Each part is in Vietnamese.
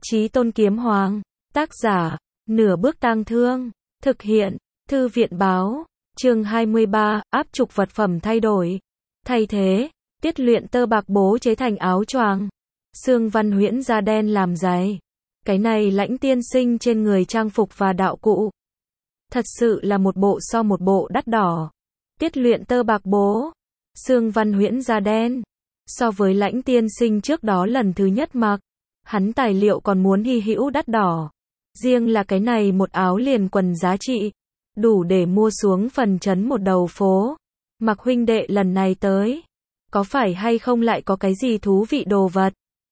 Chí Tôn Kiếm Hoàng, tác giả, Nửa Bước Tang Thương, thực hiện, Thư viện báo, chương 23, áp trục vật phẩm thay đổi. Thay thế, tiết luyện tơ bạc bố chế thành áo choàng, xương văn huyễn da đen làm giày. Cái này Lãnh tiên sinh trên người trang phục và đạo cụ. Thật sự là một bộ so một bộ đắt đỏ. Tiết luyện tơ bạc bố, xương văn huyễn da đen. So với Lãnh tiên sinh trước đó lần thứ nhất mặc, hắn tài liệu còn muốn hy hữu đắt đỏ. Riêng là cái này một áo liền quần giá trị, đủ để mua xuống phần trấn một đầu phố. Mặc huynh đệ lần này tới, có phải hay không lại có cái gì thú vị đồ vật?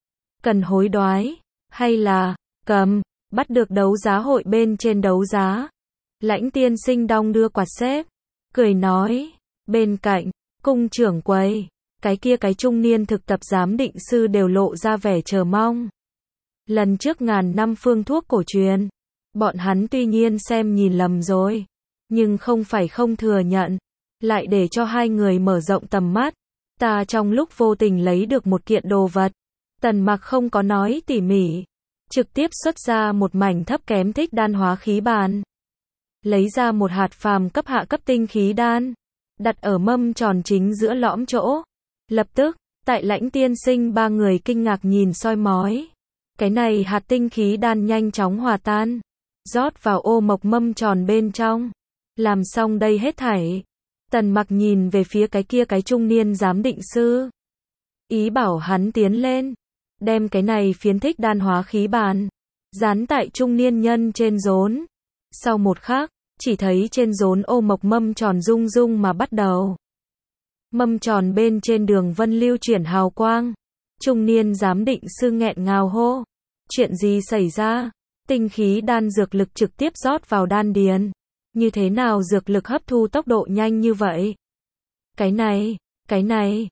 Cần hối đoái, hay là, bắt được đấu giá hội bên trên đấu giá? Lãnh tiên sinh đong đưa quạt xếp, cười nói, bên cạnh, cung trưởng quầy, cái trung niên thực tập giám định sư đều lộ ra vẻ chờ mong. Lần trước ngàn năm phương thuốc cổ truyền, bọn hắn tuy nhiên xem nhìn lầm rồi, nhưng không phải không thừa nhận, lại để cho hai người mở rộng tầm mắt. Ta trong lúc vô tình lấy được một kiện đồ vật, Tần Mặc không có nói tỉ mỉ, trực tiếp xuất ra một mảnh thấp kém thích đan hóa khí bàn. Lấy ra một hạt phàm cấp hạ cấp tinh khí đan, đặt ở mâm tròn chính giữa lõm chỗ. Lập tức, tại Lãnh tiên sinh ba người kinh ngạc nhìn soi mói. Cái này hạt tinh khí đan nhanh chóng hòa tan, rót vào ô mộc mâm tròn bên trong. Làm xong đây hết thảy, Tần Mặc nhìn về phía cái trung niên giám định sư, ý bảo hắn tiến lên, đem cái này phiến thích đan hóa khí bàn dán tại trung niên nhân trên rốn. Sau một khắc, chỉ thấy trên rốn ô mộc mâm tròn rung rung mà bắt đầu. Mâm tròn bên trên đường vân lưu chuyển hào quang. Trung niên giám định sư nghẹn ngào hô, chuyện gì xảy ra? Tinh khí đan dược lực trực tiếp rót vào đan điền, như thế nào dược lực hấp thu tốc độ nhanh như vậy? Cái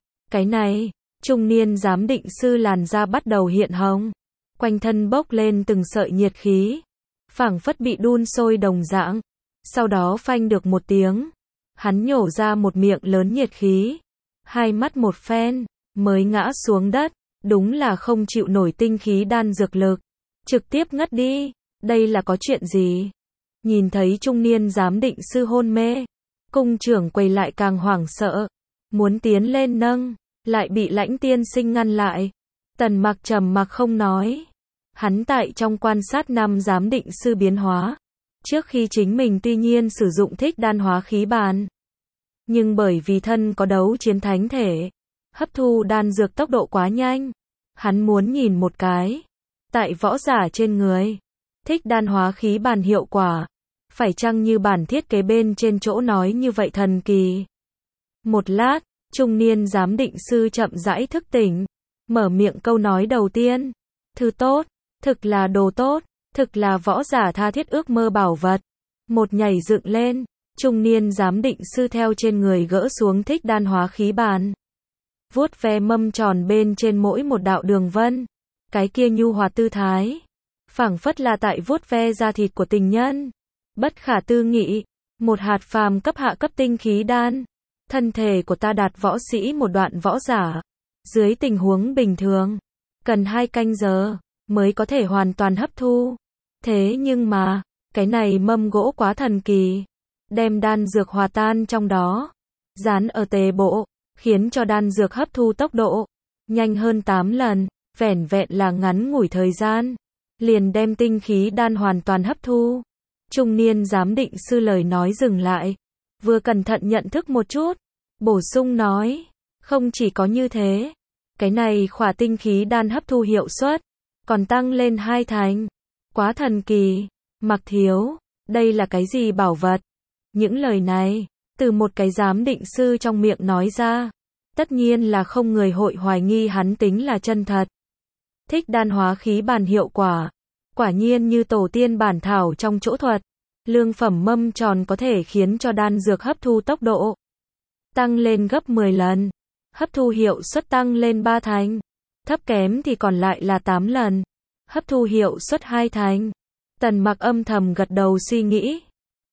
này, trung niên giám định sư làn da bắt đầu hiện hồng, quanh thân bốc lên từng sợi nhiệt khí, phảng phất bị đun sôi đồng dạng. Sau đó phanh được một tiếng, hắn nhổ ra một miệng lớn nhiệt khí, hai mắt một phen, mới ngã xuống đất, đúng là không chịu nổi tinh khí đan dược lực, trực tiếp ngất đi. Đây là có chuyện gì? Nhìn thấy trung niên giám định sư hôn mê, cung trưởng quầy lại càng hoảng sợ, muốn tiến lên nâng, lại bị Lãnh tiên sinh ngăn lại. Tần Mặc trầm mặc không nói, hắn tại trong quan sát năm giám định sư biến hóa. Trước khi chính mình tuy nhiên sử dụng thích đan hóa khí bàn, nhưng bởi vì thân có đấu chiến thánh thể, hấp thu đan dược tốc độ quá nhanh. Hắn muốn nhìn một cái, tại võ giả trên người, thích đan hóa khí bàn hiệu quả, phải chăng như bản thiết kế bên trên chỗ nói như vậy thần kỳ. Một lát, trung niên giám định sư chậm rãi thức tỉnh, mở miệng câu nói đầu tiên, thứ tốt, thực là đồ tốt, thực là võ giả tha thiết ước mơ bảo vật. Một nhảy dựng lên, trung niên giám định sư theo trên người gỡ xuống thích đan hóa khí bàn, vuốt ve mâm tròn bên trên mỗi một đạo đường vân, cái kia nhu hòa tư thái, phảng phất là tại vuốt ve da thịt của tình nhân. Bất khả tư nghị, một hạt phàm cấp hạ cấp tinh khí đan, thân thể của ta đạt võ sĩ một đoạn võ giả, dưới tình huống bình thường, cần 2 canh giờ mới có thể hoàn toàn hấp thu. Thế nhưng mà, cái này mâm gỗ quá thần kỳ, đem đan dược hòa tan trong đó, dán ở tề bộ, khiến cho đan dược hấp thu tốc độ nhanh hơn 8 lần, vẻn vẹn là ngắn ngủi thời gian, liền đem tinh khí đan hoàn toàn hấp thu. Trung niên giám định sư lời nói dừng lại, vừa cẩn thận nhận thức một chút, bổ sung nói, không chỉ có như thế, cái này khỏa tinh khí đan hấp thu hiệu suất còn tăng lên 2 thành, quá thần kỳ. Mặc thiếu, đây là cái gì bảo vật? Những lời này, từ một cái giám định sư trong miệng nói ra, tất nhiên là không người hội hoài nghi hắn tính là chân thật. Thích đan hóa khí bàn hiệu quả, quả nhiên như tổ tiên bản thảo trong chỗ thuật, lương phẩm mâm tròn có thể khiến cho đan dược hấp thu tốc độ tăng lên gấp 10 lần, hấp thu hiệu suất tăng lên 3 thành, thấp kém thì còn lại là 8 lần, hấp thu hiệu suất 2 thành. Tần Mặc âm thầm gật đầu suy nghĩ,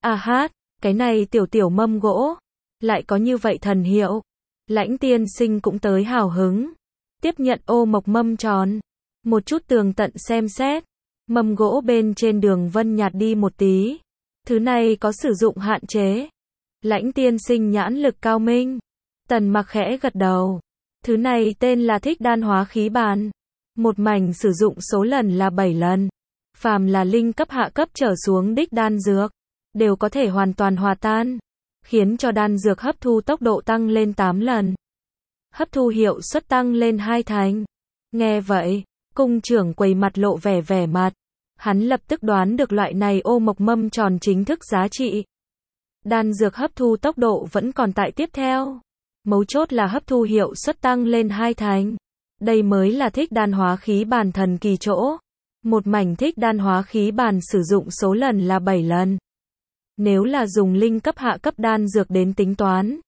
cái này tiểu mâm gỗ, lại có như vậy thần hiệu. Lãnh tiên sinh cũng tới hào hứng, tiếp nhận ô mộc mâm tròn, một chút tường tận xem xét, Mâm gỗ bên trên đường vân nhạt đi một tí. Thứ này có sử dụng hạn chế. Lãnh tiên sinh nhãn lực cao minh. Tần Mặc khẽ gật đầu. Thứ này tên là Thích Đan Hóa Khí Bàn. Một mảnh sử dụng số lần là 7 lần. Phàm là linh cấp hạ cấp trở xuống đích đan dược, đều có thể hoàn toàn hòa tan, khiến cho đan dược hấp thu tốc độ tăng lên 8 lần. Hấp thu hiệu suất tăng lên 2 thành. Nghe vậy, cung trưởng quầy mặt lộ vẻ mặt. Hắn lập tức đoán được loại này ô mộc mâm tròn chính thức giá trị. Đan dược hấp thu tốc độ vẫn còn tại tiếp theo. Mấu chốt là hấp thu hiệu suất tăng lên 2 thành. Đây mới là Thích Đan Hóa Khí Bàn thần kỳ chỗ. Một mảnh Thích Đan Hóa Khí Bàn sử dụng số lần là 7 lần. Nếu là dùng linh cấp hạ cấp đan dược đến tính toán,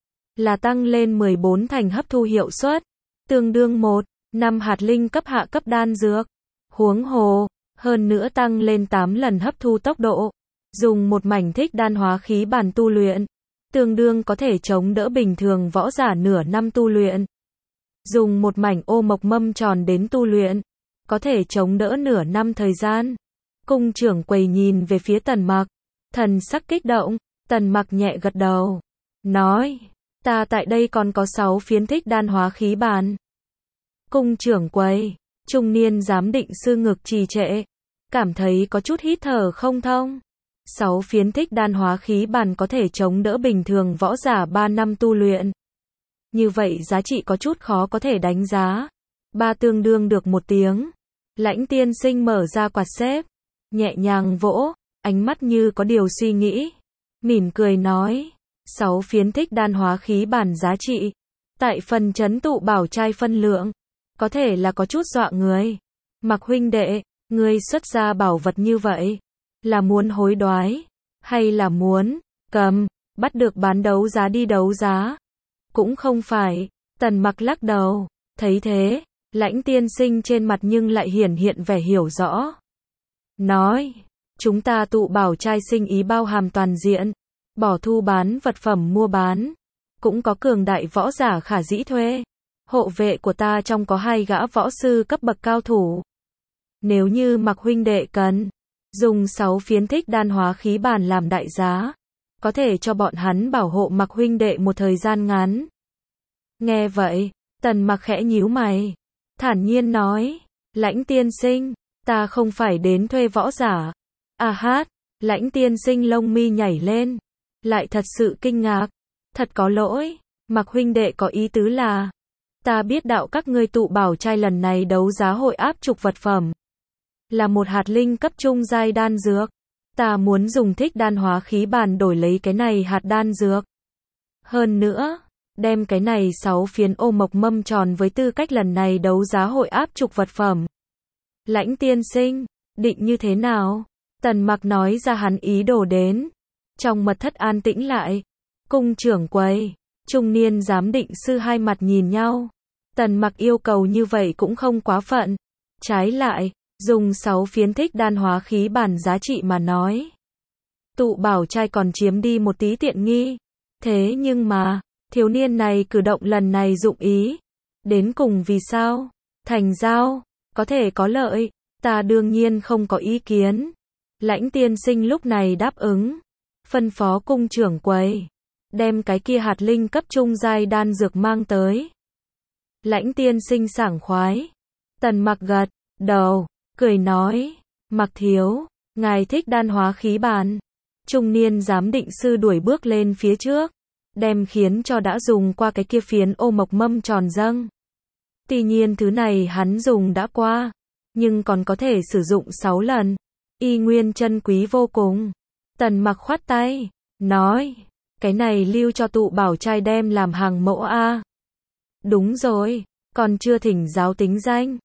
là tăng lên 14 thành hấp thu hiệu suất, tương đương 1,5 hạt linh cấp hạ cấp đan dược. Huống hồ, hơn nữa tăng lên 8 lần hấp thu tốc độ. Dùng một mảnh Thích Đan Hóa Khí Bàn tu luyện, tương đương có thể chống đỡ bình thường võ giả nửa năm tu luyện. Dùng một mảnh ô mộc mâm tròn đến tu luyện, có thể chống đỡ nửa năm thời gian. Cung trưởng quầy nhìn về phía Tần Mặc, thần sắc kích động. Tần Mặc nhẹ gật đầu, nói, ta tại đây còn có 6 phiến Thích Đan Hóa Khí Bàn. Cung trưởng quầy, trung niên giám định sư ngực trì trệ, cảm thấy có chút hít thở không thông. 6 phiến Thích Đan Hóa Khí Bàn có thể chống đỡ bình thường võ giả 3 năm tu luyện. Như vậy giá trị có chút khó có thể đánh giá. 3 tương đương được 1 tiếng. Lãnh tiên sinh mở ra quạt xếp, nhẹ nhàng vỗ, ánh mắt như có điều suy nghĩ. Mỉm cười nói, 6 phiến Thích Đan Hóa Khí Bàn giá trị. Tại phần trấn tụ bảo trai phân lượng, có thể là có chút dọa người. Mặc huynh đệ, ngươi xuất ra bảo vật như vậy, là muốn hối đoái, hay là muốn cầm, bắt được bán đấu giá đi đấu giá? Cũng không phải. Tần Mặc lắc đầu. Thấy thế, lãnh tiên sinh trên mặt nhưng lại hiện vẻ hiểu rõ. Nói, chúng ta tụ bảo trai sinh ý bao hàm toàn diện, bỏ thu bán vật phẩm mua bán, cũng có cường đại võ giả khả dĩ thuê. Hộ vệ của ta trong có 2 gã võ sư cấp bậc cao thủ. Nếu như Mặc huynh đệ cần, dùng 6 phiến Thích Đan Hóa Khí Bàn làm đại giá, có thể cho bọn hắn bảo hộ Mặc huynh đệ một thời gian ngắn. Nghe vậy, Tần Mặc khẽ nhíu mày, thản nhiên nói, lãnh tiên sinh, ta không phải đến thuê võ giả. À hát, lãnh tiên sinh lông mi nhảy lên, lại thật sự kinh ngạc. Thật có lỗi, Mặc huynh đệ có ý tứ là, ta biết đạo các ngươi tụ bảo trai lần này đấu giá hội áp trục vật phẩm, là một hạt linh cấp trung giai đan dược. Ta muốn dùng Thích Đan Hóa Khí Bàn đổi lấy cái này hạt đan dược. Hơn nữa, đem cái này 6 phiến ô mộc mâm tròn với tư cách lần này đấu giá hội áp trục vật phẩm. Lãnh tiên sinh, định như thế nào? Tần Mặc nói ra hắn ý đồ đến. Trong mật thất an tĩnh lại. Cung trưởng quầy, trung niên giám định sư hai mặt nhìn nhau. Tần Mặc yêu cầu như vậy cũng không quá phận. Trái lại, dùng 6 phiến Thích Đan Hóa Khí Bàn giá trị mà nói, tụ bảo trai còn chiếm đi một tí tiện nghi. Thế nhưng mà, thiếu niên này cử động lần này dụng ý, đến cùng vì sao? Thành giao, có thể có lợi, ta đương nhiên không có ý kiến. Lãnh tiên sinh lúc này đáp ứng, phân phó cung trưởng quầy, đem cái kia hạt linh cấp trung giai đan dược mang tới. Lãnh tiên sinh sảng khoái. Tần Mặc gật đầu, cười nói, Mặc thiếu, ngài Thích Đan Hóa Khí Bàn. Trung niên giám định sư đuổi bước lên phía trước, đem khiến cho đã dùng qua cái kia phiến ô mộc mâm tròn dâng. Tuy nhiên thứ này hắn dùng đã qua, nhưng còn có thể sử dụng 6 lần, y nguyên chân quý vô cùng. Tần Mặc khoát tay, nói, cái này lưu cho tụ bảo trai đem làm hàng mẫu a. Đúng rồi, còn chưa thỉnh giáo tính danh.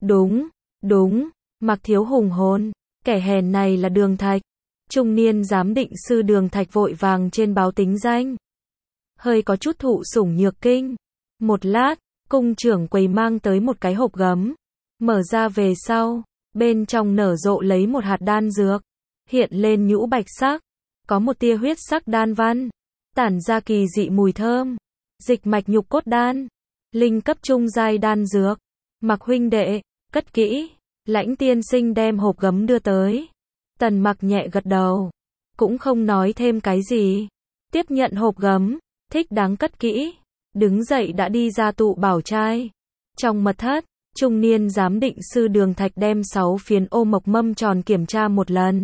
Đúng, Mặc thiếu hùng hồn, kẻ hèn này là Đường Thạch. Trung niên giám định sư Đường Thạch vội vàng trên báo tính danh. Hơi có chút thụ sủng nhược kinh. Một lát, cung trưởng quầy mang tới một cái hộp gấm. Mở ra về sau, bên trong nở rộ lấy một hạt đan dược, hiện lên nhũ bạch sắc, có một tia huyết sắc đan văn, tản ra kỳ dị mùi thơm. Dịch mạch nhục cốt đan, linh cấp trung giai đan dược. Mặc huynh đệ, cất kỹ. Lãnh tiên sinh đem hộp gấm đưa tới. Tần Mặc nhẹ gật đầu, cũng không nói thêm cái gì. Tiếp nhận hộp gấm, thích đáng cất kỹ, đứng dậy đã đi ra tụ bảo trai. Trong mật thất, trung niên giám định sư Đường Thạch đem 6 phiến ô mộc mâm tròn kiểm tra một lần.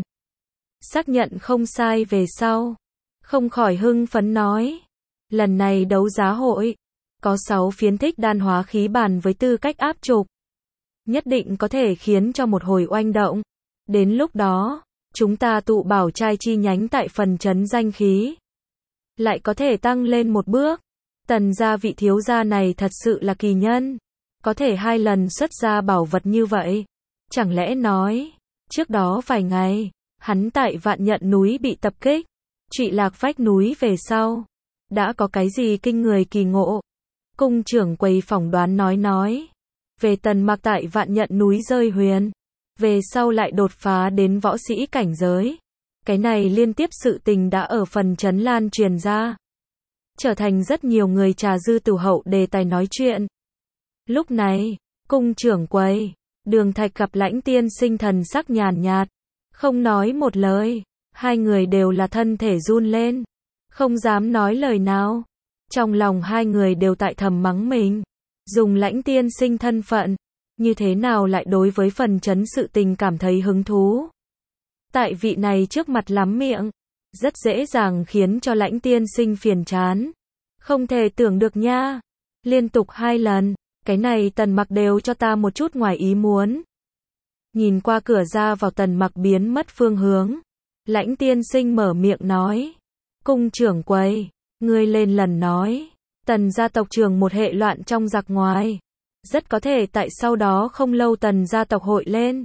Xác nhận không sai về sau, không khỏi hưng phấn nói. Lần này đấu giá hội, có 6 phiến thích đan hóa khí bàn với tư cách áp trục. Nhất định có thể khiến cho một hồi oanh động. Đến lúc đó, chúng ta tụ bảo trai chi nhánh tại phần trấn danh khí lại có thể tăng lên một bước. Tần gia vị thiếu gia này thật sự là kỳ nhân, có thể 2 lần xuất ra bảo vật như vậy. Chẳng lẽ nói, trước đó vài ngày, hắn tại Vạn Nhận núi bị tập kích, Trụy Lạc Phách núi về sau, đã có cái gì kinh người kỳ ngộ? Cung trưởng quầy phỏng đoán nói. Về Tần Mặc tại Vạn Nhận núi rơi huyền, về sau lại đột phá đến võ sĩ cảnh giới. Cái này liên tiếp sự tình đã ở phần trấn lan truyền ra, trở thành rất nhiều người trà dư tửu hậu đề tài nói chuyện. Lúc này, cung trưởng quầy, Đường Thạch gặp Lãnh tiên sinh thần sắc nhàn nhạt, không nói một lời. Hai người đều là thân thể run lên, không dám nói lời nào. Trong lòng hai người đều tại thầm mắng mình, dùng Lãnh tiên sinh thân phận, như thế nào lại đối với phần trấn sự tình cảm thấy hứng thú. Tại vị này trước mặt lắm miệng, rất dễ dàng khiến cho Lãnh tiên sinh phiền chán. Không thể tưởng được nha, liên tục 2 lần, cái này Tần Mặc đều cho ta một chút ngoài ý muốn. Nhìn qua cửa ra vào Tần Mặc biến mất phương hướng, Lãnh tiên sinh mở miệng nói. Cung trưởng quầy, ngươi lên lần nói, Tần gia tộc trưởng một hệ loạn trong giặc ngoài, rất có thể tại sau đó không lâu Tần gia tộc hội lên,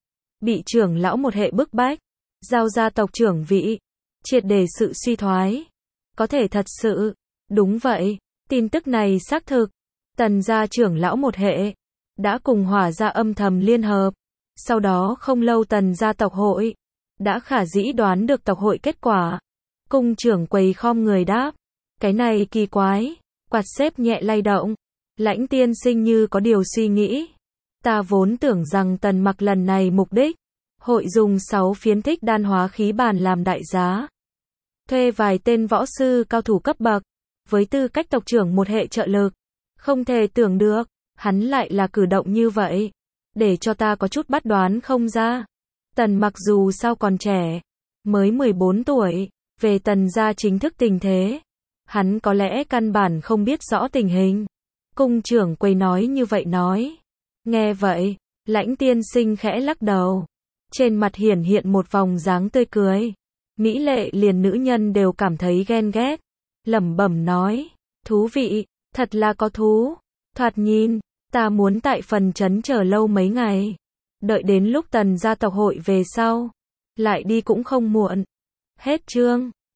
bị trưởng lão một hệ bức bách, giao gia tộc trưởng vị, triệt để sự suy thoái. Có thể thật sự, đúng vậy, tin tức này xác thực, Tần gia trưởng lão một hệ đã cùng Hỏa gia âm thầm liên hợp, sau đó không lâu Tần gia tộc hội đã khả dĩ đoán được tộc hội kết quả. Cung trưởng quầy khom người đáp, cái này kỳ quái. Quạt xếp nhẹ lay động, Lãnh tiên sinh như có điều suy nghĩ. Ta vốn tưởng rằng Tần Mặc lần này mục đích hội dùng 6 phiến thích đan hóa khí bàn làm đại giá, thuê vài tên võ sư cao thủ cấp bậc với tư cách tộc trưởng một hệ trợ lực. Không thể tưởng được, hắn lại là cử động như vậy, để cho ta có chút bắt đoán không ra. Tần Mặc dù sao còn trẻ, mới 14 tuổi, về Tần gia chính thức tình thế, hắn có lẽ căn bản không biết rõ tình hình. Cung trưởng quầy nói như vậy nói. Nghe vậy, Lãnh tiên sinh khẽ lắc đầu, trên mặt hiển hiện một vòng dáng tươi cười. Mỹ lệ liền nữ nhân đều cảm thấy ghen ghét, lẩm bẩm nói, thú vị, thật là có thú. Thoạt nhìn, ta muốn tại phần trấn chờ lâu mấy ngày, đợi đến lúc Tần gia tộc hội về sau, lại đi cũng không muộn. Hết chương.